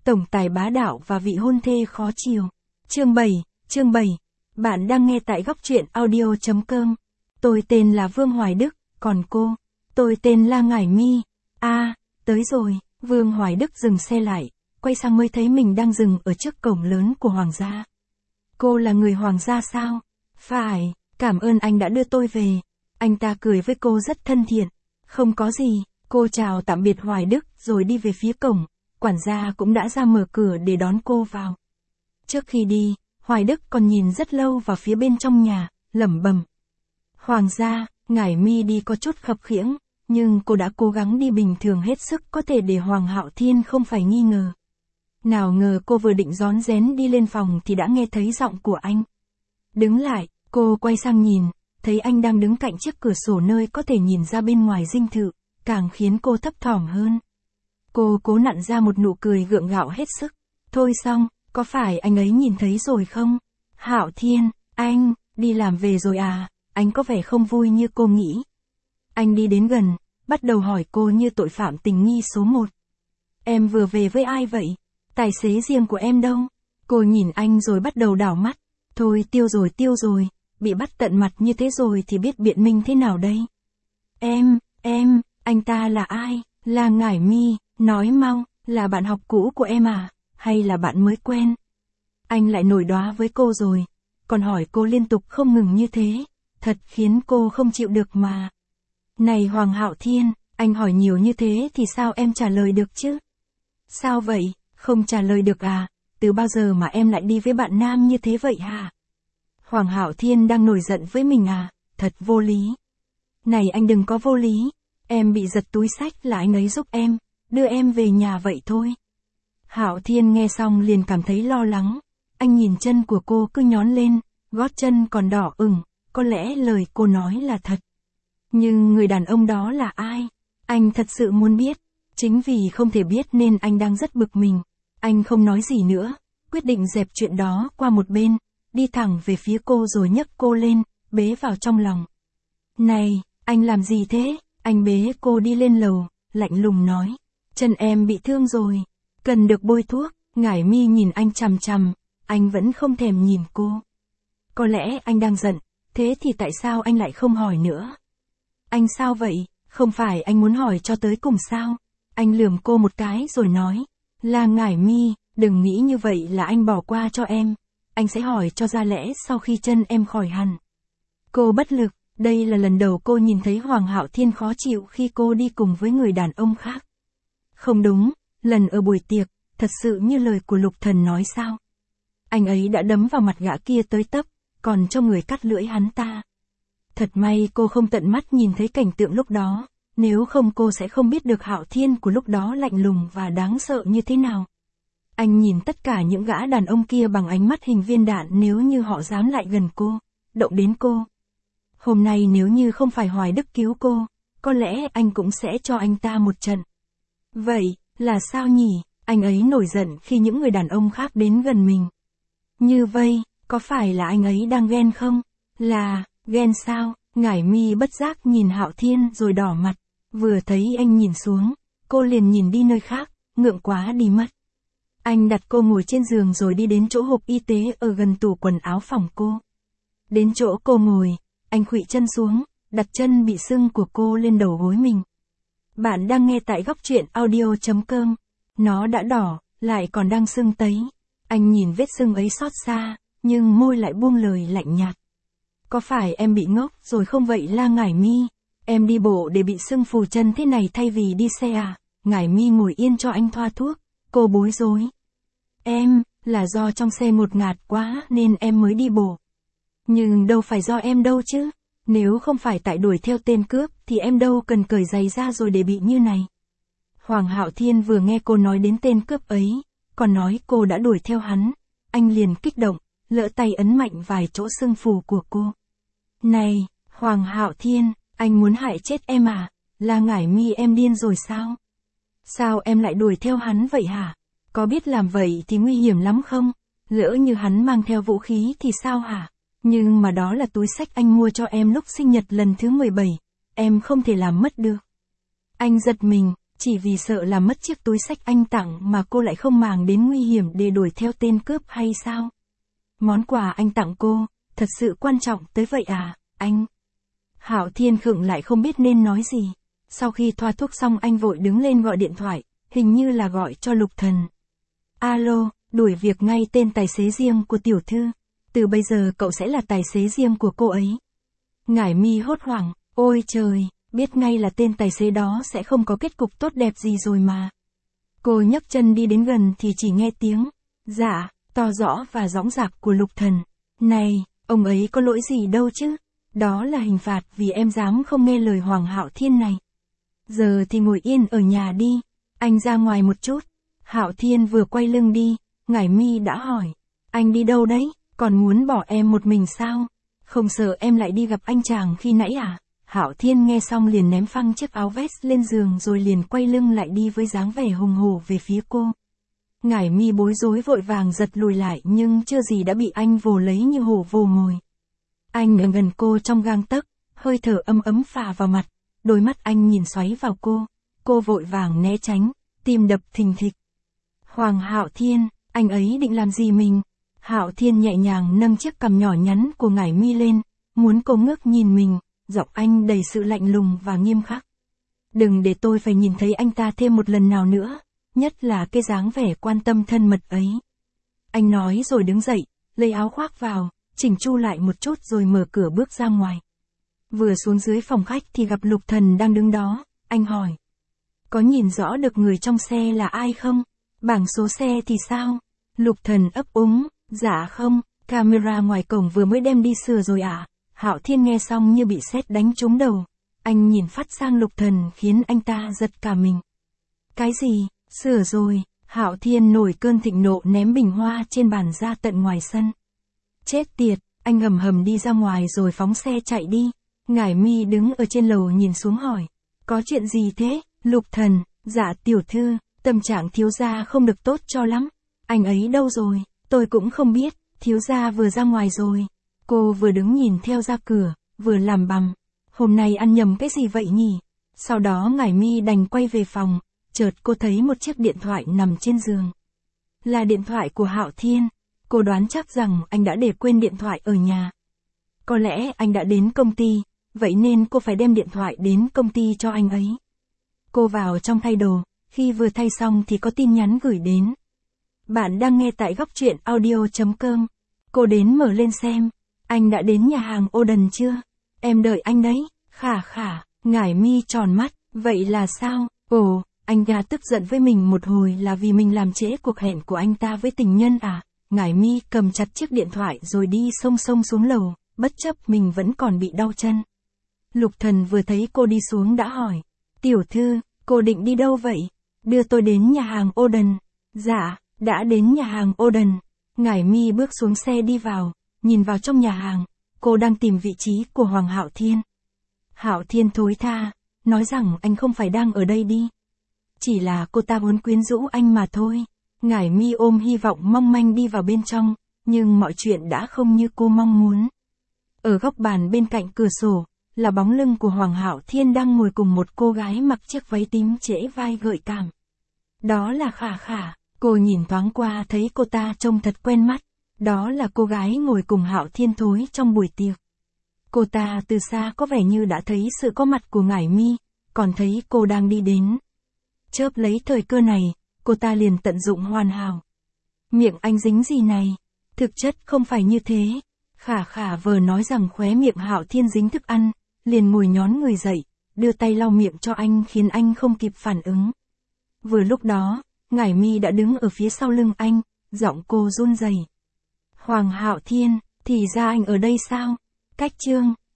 Tổng tài bá đạo và vị hôn thê khó chiều. Chương 7. Bạn đang nghe tại góc truyện audio.com. Tôi tên là Vương Hoài Đức, còn cô? Tôi tên là Ngải My. Tới rồi. Vương Hoài Đức dừng xe lại, quay sang mới thấy mình đang dừng ở trước cổng lớn của Hoàng gia. Cô là người Hoàng gia sao? Phải, cảm ơn anh đã đưa tôi về. Anh ta cười với cô rất thân thiện. Không có gì, cô chào tạm biệt Hoài Đức rồi đi về phía cổng. Quản gia cũng đã ra mở cửa để đón cô vào. Trước khi đi, Hoài Đức còn nhìn rất lâu vào phía bên trong nhà, lẩm bẩm. Hoàng gia, Ngải My đi có chút khập khiễng, nhưng cô đã cố gắng đi bình thường hết sức có thể để Hoàng Hạo Thiên không phải nghi ngờ. Nào ngờ cô vừa định rón rén đi lên phòng thì đã nghe thấy giọng của anh. Đứng lại, cô quay sang nhìn, thấy anh đang đứng cạnh chiếc cửa sổ nơi có thể nhìn ra bên ngoài dinh thự, càng khiến cô thấp thỏm hơn. Cô cố nặn ra một nụ cười gượng gạo hết sức. Thôi xong, có phải anh ấy nhìn thấy rồi không? Hạo Thiên, anh, đi làm về rồi à? Anh có vẻ không vui như cô nghĩ. Anh đi đến gần, bắt đầu hỏi cô như tội phạm tình nghi số 1. Em vừa về với ai vậy? Tài xế riêng của em đâu? Cô nhìn anh rồi bắt đầu đảo mắt. Thôi tiêu rồi, bị bắt tận mặt như thế rồi thì biết biện minh thế nào đây? Anh ta là ai? Là Ngải My, nói mau, là bạn học cũ của em à? Hay là bạn mới quen? Anh lại nổi đoá với cô rồi, còn hỏi cô liên tục không ngừng như thế, thật khiến cô không chịu được mà. Này Hoàng Hạo Thiên, anh hỏi nhiều như thế thì sao em trả lời được chứ? Sao vậy, không trả lời được à? Từ bao giờ mà em lại đi với bạn nam như thế vậy hả? Hoàng Hạo Thiên đang nổi giận với mình à? Thật vô lý. Này anh đừng có vô lý, em bị giật túi xách là anh ấy giúp em, đưa em về nhà vậy thôi. Hạo Thiên nghe xong liền cảm thấy lo lắng, anh nhìn chân của cô cứ nhón lên, gót chân còn đỏ ửng, có lẽ lời cô nói là thật. Nhưng người đàn ông đó là ai? Anh thật sự muốn biết, chính vì không thể biết nên anh đang rất bực mình. Anh không nói gì nữa, quyết định dẹp chuyện đó qua một bên, đi thẳng về phía cô rồi nhấc cô lên, bế vào trong lòng. Này, anh làm gì thế? Anh bế cô đi lên lầu, lạnh lùng nói. Chân em bị thương rồi, cần được bôi thuốc. Ngải My nhìn anh chằm chằm, anh vẫn không thèm nhìn cô. Có lẽ anh đang giận, thế thì tại sao anh lại không hỏi nữa? Anh sao vậy, không phải anh muốn hỏi cho tới cùng sao? Anh lườm cô một cái rồi nói. Là Ngải My, đừng nghĩ như vậy là anh bỏ qua cho em. Anh sẽ hỏi cho ra lẽ sau khi chân em khỏi hẳn. Cô bất lực, đây là lần đầu cô nhìn thấy Hoàng Hạo Thiên khó chịu khi cô đi cùng với người đàn ông khác. Không đúng, lần ở buổi tiệc, thật sự như lời của Lục Thần nói sao? Anh ấy đã đấm vào mặt gã kia tới tấp, còn cho người cắt lưỡi hắn ta. Thật may cô không tận mắt nhìn thấy cảnh tượng lúc đó, nếu không cô sẽ không biết được Hạo Thiên của lúc đó lạnh lùng và đáng sợ như thế nào. Anh nhìn tất cả những gã đàn ông kia bằng ánh mắt hình viên đạn nếu như họ dám lại gần cô, động đến cô. Hôm nay nếu như không phải Hoài Đức cứu cô, có lẽ anh cũng sẽ cho anh ta một trận. Vậy, là sao nhỉ? Anh ấy nổi giận khi những người đàn ông khác đến gần mình. Như vậy, có phải là anh ấy đang ghen không? Là, ghen sao? Ngải My bất giác nhìn Hạo Thiên rồi đỏ mặt. Vừa thấy anh nhìn xuống, cô liền nhìn đi nơi khác, ngượng quá đi mất. Anh đặt cô ngồi trên giường rồi đi đến chỗ hộp y tế ở gần tủ quần áo phòng cô. Đến chỗ cô ngồi, anh khuỵu chân xuống, đặt chân bị sưng của cô lên đầu gối mình. Bạn đang nghe tại góc truyện audio.com. Nó đã đỏ, lại còn đang sưng tấy. Anh nhìn vết sưng ấy xót xa, nhưng môi lại buông lời lạnh nhạt. Có phải em bị ngốc rồi không vậy là Ngải My? Em đi bộ để bị sưng phù chân thế này thay vì đi xe à? Ngải My ngồi yên cho anh thoa thuốc, cô bối rối. Em, là do trong xe ngột ngạt quá nên em mới đi bộ. Nhưng đâu phải do em đâu chứ. Nếu không phải tại đuổi theo tên cướp thì em đâu cần cởi giày ra rồi để bị như này. Hoàng Hạo Thiên vừa nghe cô nói đến tên cướp ấy, còn nói cô đã đuổi theo hắn. Anh liền kích động, lỡ tay ấn mạnh vài chỗ sưng phù của cô. Này, Hoàng Hạo Thiên, anh muốn hại chết em à? Là Ngải My em điên rồi sao? Sao em lại đuổi theo hắn vậy hả? Có biết làm vậy thì nguy hiểm lắm không? Lỡ như hắn mang theo vũ khí thì sao hả? Nhưng mà đó là túi xách anh mua cho em lúc sinh nhật lần thứ 17, em không thể làm mất được. Anh giật mình, Chỉ vì sợ làm mất chiếc túi xách anh tặng mà cô lại không màng đến nguy hiểm để đuổi theo tên cướp hay sao? Món quà anh tặng cô, thật sự quan trọng tới vậy à, anh? Hạo Thiên khựng lại không biết nên nói gì. Sau khi thoa thuốc xong anh vội đứng lên gọi điện thoại, hình như là gọi cho Lục Thần. Alo, đuổi việc ngay tên tài xế riêng của tiểu thư. Từ bây giờ cậu sẽ là tài xế riêng của cô ấy. Ngải Mi hốt hoảng, ôi trời, biết ngay là tên tài xế đó sẽ không có kết cục tốt đẹp gì rồi mà. Cô nhấc chân đi đến gần thì chỉ nghe tiếng, dạ, to rõ và dõng dạc của Lục Thần. Này, ông ấy có lỗi gì đâu chứ? Đó là hình phạt vì em dám không nghe lời Hoàng Hạo Thiên này. Giờ thì ngồi yên ở nhà đi, anh ra ngoài một chút. Hạo Thiên vừa quay lưng đi, Ngải Mi đã hỏi, anh đi đâu đấy, còn muốn bỏ em một mình sao? Không sợ em lại đi gặp anh chàng khi nãy à? Hạo Thiên nghe xong liền ném phăng chiếc áo vest lên giường rồi liền quay lưng lại đi với dáng vẻ hùng hổ về phía cô. Ngải Mi bối rối vội vàng giật lùi lại nhưng chưa gì đã bị anh vồ lấy như hổ vồ mồi. Anh ở gần cô trong gang tấc, hơi thở ấm ấm phả vào mặt, đôi mắt anh nhìn xoáy vào cô vội vàng né tránh, tim đập thình thịch. Hoàng Hạo Thiên, anh ấy định làm gì mình? Hạo Thiên nhẹ nhàng nâng chiếc cằm nhỏ nhắn của Ngải Mi lên, muốn cô ngước nhìn mình, giọng anh đầy sự lạnh lùng và nghiêm khắc. Đừng để tôi phải nhìn thấy anh ta thêm một lần nào nữa, nhất là cái dáng vẻ quan tâm thân mật ấy. Anh nói rồi đứng dậy, lấy áo khoác vào, chỉnh chu lại một chút rồi mở cửa bước ra ngoài. Vừa xuống dưới phòng khách thì gặp Lục Thần đang đứng đó, anh hỏi. Có nhìn rõ được người trong xe là ai không? Bảng số xe thì sao? Lục Thần ấp úng, dạ không, camera ngoài cổng vừa mới đem đi sửa rồi ạ. Hạo Thiên nghe xong như bị sét đánh trúng đầu. Anh nhìn phát sang Lục Thần khiến anh ta giật cả mình. Cái gì, sửa rồi? Hạo Thiên nổi cơn thịnh nộ ném bình hoa trên bàn ra tận ngoài sân. Chết tiệt, anh hầm hầm đi ra ngoài rồi phóng xe chạy đi. Ngải Mi đứng ở trên lầu nhìn xuống hỏi. Có chuyện gì thế? Lục Thần, dạ tiểu thư, tâm trạng thiếu gia không được tốt cho lắm. Anh ấy đâu rồi? Tôi cũng không biết, thiếu gia vừa ra ngoài rồi. Cô vừa đứng nhìn theo ra cửa, vừa làm bằm. Hôm nay ăn nhầm cái gì vậy nhỉ? Sau đó Ngải Mi đành quay về phòng, chợt cô thấy một chiếc điện thoại nằm trên giường. Là điện thoại của Hạo Thiên. Cô đoán chắc rằng anh đã để quên điện thoại ở nhà. Có lẽ anh đã đến công ty, vậy nên cô phải đem điện thoại đến công ty cho anh ấy. Cô vào trong thay đồ, khi vừa thay xong thì có tin nhắn gửi đến. Bạn đang nghe tại góc truyện audio.com. Cô đến mở lên xem. Anh đã đến nhà hàng Oden chưa? Em đợi anh đấy. Khả khả, Ngải Mi tròn mắt, vậy là sao? Ồ, anh ta tức giận với mình một hồi là vì mình làm trễ cuộc hẹn của anh ta với tình nhân à? Ngải Mi cầm chặt chiếc điện thoại rồi đi xông xuống lầu, bất chấp mình vẫn còn bị đau chân. Lục Thần vừa thấy cô đi xuống đã hỏi. Tiểu thư, cô định đi đâu vậy? Đưa tôi đến nhà hàng Oden. Dạ, đã đến nhà hàng Oden. Ngải Mi bước xuống xe đi vào, nhìn vào trong nhà hàng, cô đang tìm vị trí của Hoàng Hạo Thiên. Hạo Thiên thối tha, nói rằng anh không phải đang ở đây đi. Chỉ là cô ta muốn quyến rũ anh mà thôi. Ngải Mi ôm hy vọng mong manh đi vào bên trong, nhưng mọi chuyện đã không như cô mong muốn. Ở góc bàn bên cạnh cửa sổ, là bóng lưng của Hoàng Hạo Thiên đang ngồi cùng một cô gái mặc chiếc váy tím trễ vai gợi cảm. Đó là Khả Khả, cô nhìn thoáng qua thấy cô ta trông thật quen mắt. Đó là cô gái ngồi cùng Hạo Thiên tối trong buổi tiệc. Cô ta từ xa có vẻ như đã thấy sự có mặt của Ngải Mi, còn thấy cô đang đi đến. Chớp lấy thời cơ này, cô ta liền tận dụng hoàn hảo. Miệng anh dính gì này? Thực chất không phải như thế. Khả Khả vừa nói rằng khóe miệng Hạo Thiên dính thức ăn, liền ngồi nhón người dậy, đưa tay lau miệng cho anh khiến anh không kịp phản ứng. Vừa lúc đó, Ngải Mi đã đứng ở phía sau lưng anh, giọng cô run rẩy. Hoàng Hạo Thiên, thì ra anh ở đây sao? Cách chương